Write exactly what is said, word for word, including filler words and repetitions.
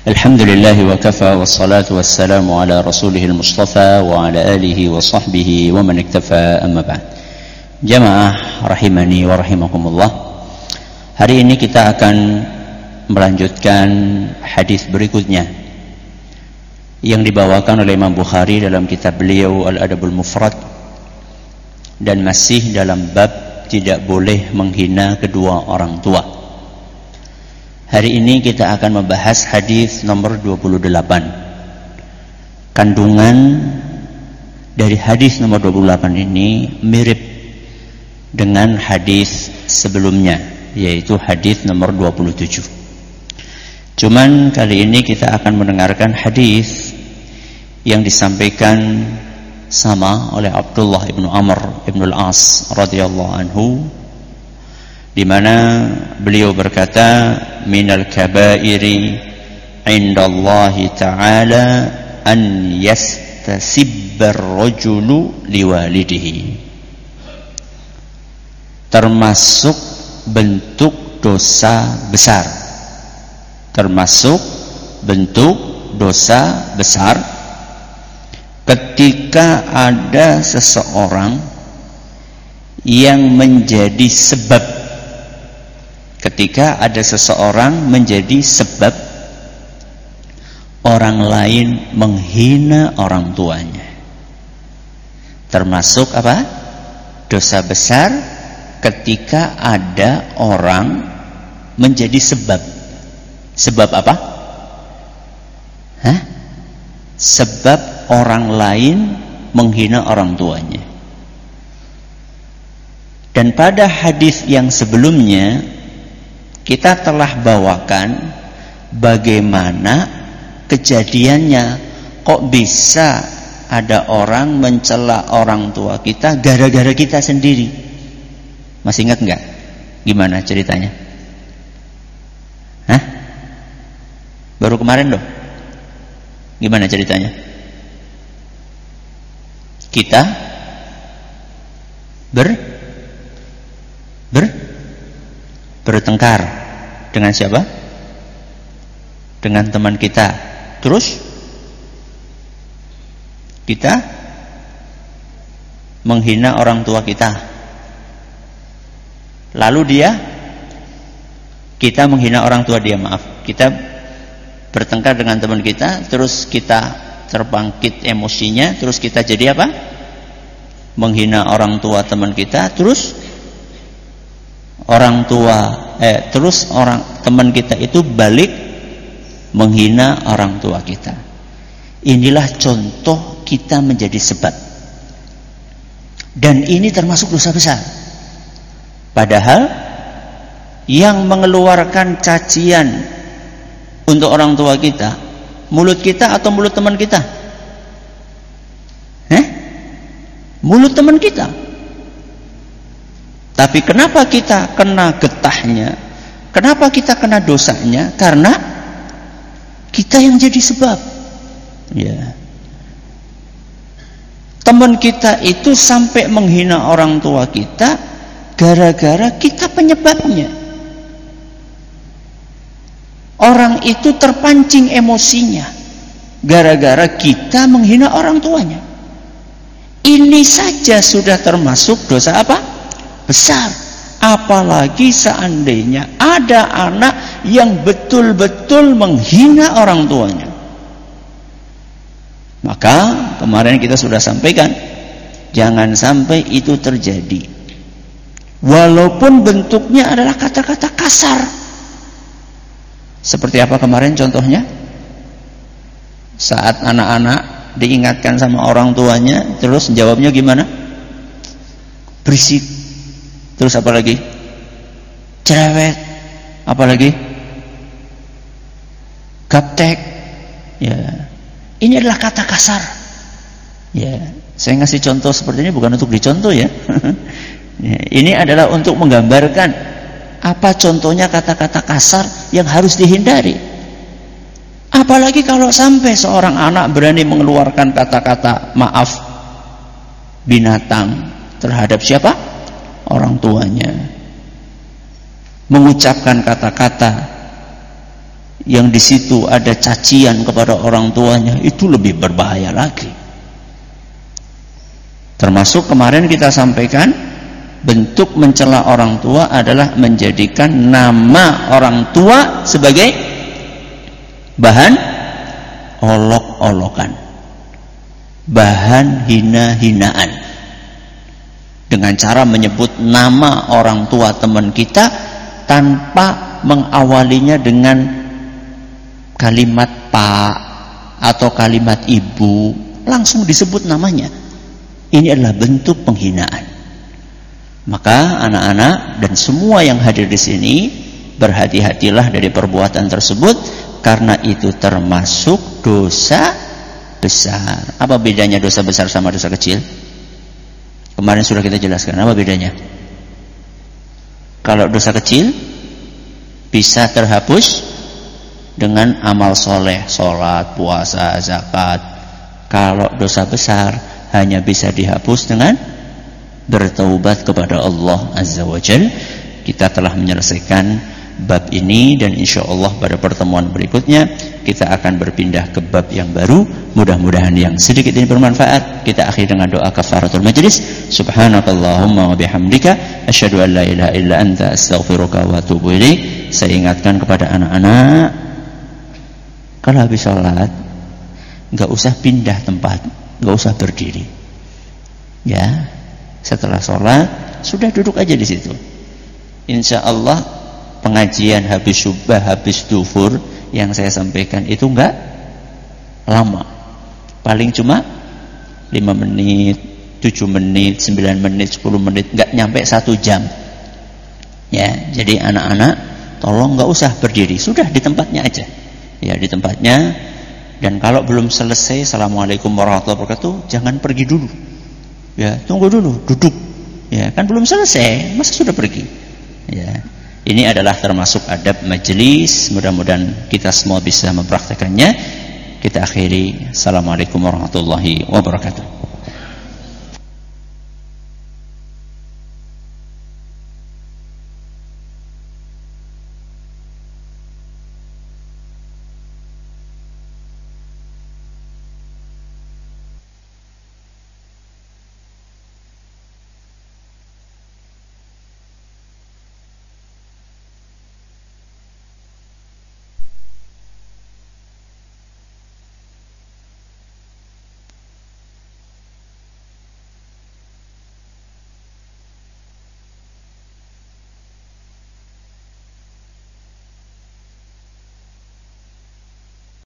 Alhamdulillah wa kafa wassalatu wassalamu ala rasulihil mustafa wa ala alihi wa sahbihi wa man iktafa amma ba'd. Jamaah rahimani wa rahimakumullah. Hari ini kita akan melanjutkan hadis berikutnya yang dibawakan oleh Imam Bukhari dalam kitab beliau Al-Adabul Mufrad, dan masih dalam bab tidak boleh menghina kedua orang tua. Hari ini kita akan membahas hadis nomor dua puluh delapan. Kandungan dari hadis nomor dua puluh delapan ini mirip dengan hadis sebelumnya, yaitu hadis nomor dua puluh tujuh. Cuman kali ini kita akan mendengarkan hadis yang disampaikan sama oleh Abdullah ibnu Amr ibnu al-As radhiyallahu anhu, di mana beliau berkata, minal kabairi indallahi ta'ala an yastasibbar rajulu liwalidihi. Termasuk bentuk dosa besar. Termasuk bentuk dosa besar ketika ada seseorang yang menjadi sebab Ketika ada seseorang menjadi sebab orang lain menghina orang tuanya. Termasuk apa? Dosa besar ketika ada orang menjadi sebab. Sebab apa? Hah? Sebab orang lain menghina orang tuanya. Dan pada hadis yang sebelumnya kita telah bawakan bagaimana kejadiannya, kok bisa ada orang mencela orang tua kita gara-gara kita sendiri. Masih ingat enggak? Gimana ceritanya? Hah? Baru kemarin loh. Gimana ceritanya? Kita ber ber bertengkar dengan siapa? Dengan teman kita. Terus kita menghina orang tua kita. Lalu dia kita menghina orang tua dia, maaf. Kita bertengkar dengan teman kita, terus kita terbangkit emosinya, terus kita jadi apa? Menghina orang tua teman kita, terus orang tua eh terus orang teman kita itu balik menghina orang tua kita. Inilah contoh kita menjadi sebab. Dan ini termasuk dosa besar. Padahal yang mengeluarkan cacian untuk orang tua kita, mulut kita atau mulut teman kita? Eh? Mulut teman kita. Tapi kenapa kita kena getahnya? Kenapa kita kena dosanya? Karena kita yang jadi sebab. Ya. Teman kita itu sampai menghina orang tua kita gara-gara kita penyebabnya. Orang itu terpancing emosinya gara-gara kita menghina orang tuanya. Ini saja sudah termasuk dosa apa? Besar. Apalagi seandainya ada anak yang betul-betul menghina orang tuanya. Maka kemarin kita sudah sampaikan, jangan sampai itu terjadi. Walaupun bentuknya adalah kata-kata kasar. Seperti apa kemarin contohnya? Saat anak-anak diingatkan sama orang tuanya, terus jawabnya gimana? Berisik. Terus apa lagi? Cerewet. Apa lagi? Gaptek. Ya. Ini adalah kata kasar. Ya. Saya ngasih contoh seperti ini bukan untuk dicontoh ya. Ya. Ini adalah untuk menggambarkan apa contohnya kata-kata kasar yang harus dihindari. Apalagi kalau sampai seorang anak berani mengeluarkan kata-kata maaf binatang terhadap siapa? Orang tuanya. Mengucapkan kata-kata yang di situ ada cacian kepada orang tuanya, itu lebih berbahaya lagi. Termasuk kemarin kita sampaikan, bentuk mencela orang tua adalah menjadikan nama orang tua sebagai bahan olok-olokan, bahan hina-hinaan, dengan cara menyebut nama orang tua teman kita tanpa mengawalinya dengan kalimat pak atau kalimat ibu, langsung disebut namanya. Ini adalah bentuk penghinaan. Maka anak-anak dan semua yang hadir di sini, berhati-hatilah dari perbuatan tersebut, karena itu termasuk dosa besar. Apa bedanya dosa besar sama dosa kecil? Kemarin sudah kita jelaskan. Apa bedanya? Kalau dosa kecil bisa terhapus dengan amal soleh, sholat, puasa, zakat. Kalau dosa besar hanya bisa dihapus dengan bertaubat kepada Allah Azza wa Jalla. Kita telah menyelesaikan bab ini, dan insya Allah pada pertemuan berikutnya kita akan berpindah ke bab yang baru. Mudah-mudahan yang sedikit ini bermanfaat. Kita akhiri dengan doa kafaratul majlis. Subhanakallahumma wa bihamdika asyhadu an la ilaha illa anta astaghfiruka wa atubu ilaik. Saya ingatkan kepada anak-anak, kalau habis sholat nggak usah pindah tempat, nggak usah berdiri, ya. Setelah sholat sudah duduk aja di situ. Insya Allah pengajian habis subuh, habis duhur yang saya sampaikan itu nggak lama, paling cuma lima menit, tujuh menit, sembilan menit, sepuluh menit, nggak nyampe satu jam. Ya, jadi anak-anak tolong nggak usah berdiri, sudah di tempatnya aja. Ya, di tempatnya. Dan kalau belum selesai assalamualaikum warahmatullahi wabarakatuh, jangan pergi dulu. Ya, tunggu dulu, duduk. Ya, kan belum selesai, masa sudah pergi? Ya. Ini adalah termasuk adab majelis. Mudah-mudahan kita semua bisa mempraktekannya. Kita akhiri. Assalamualaikum warahmatullahi wabarakatuh.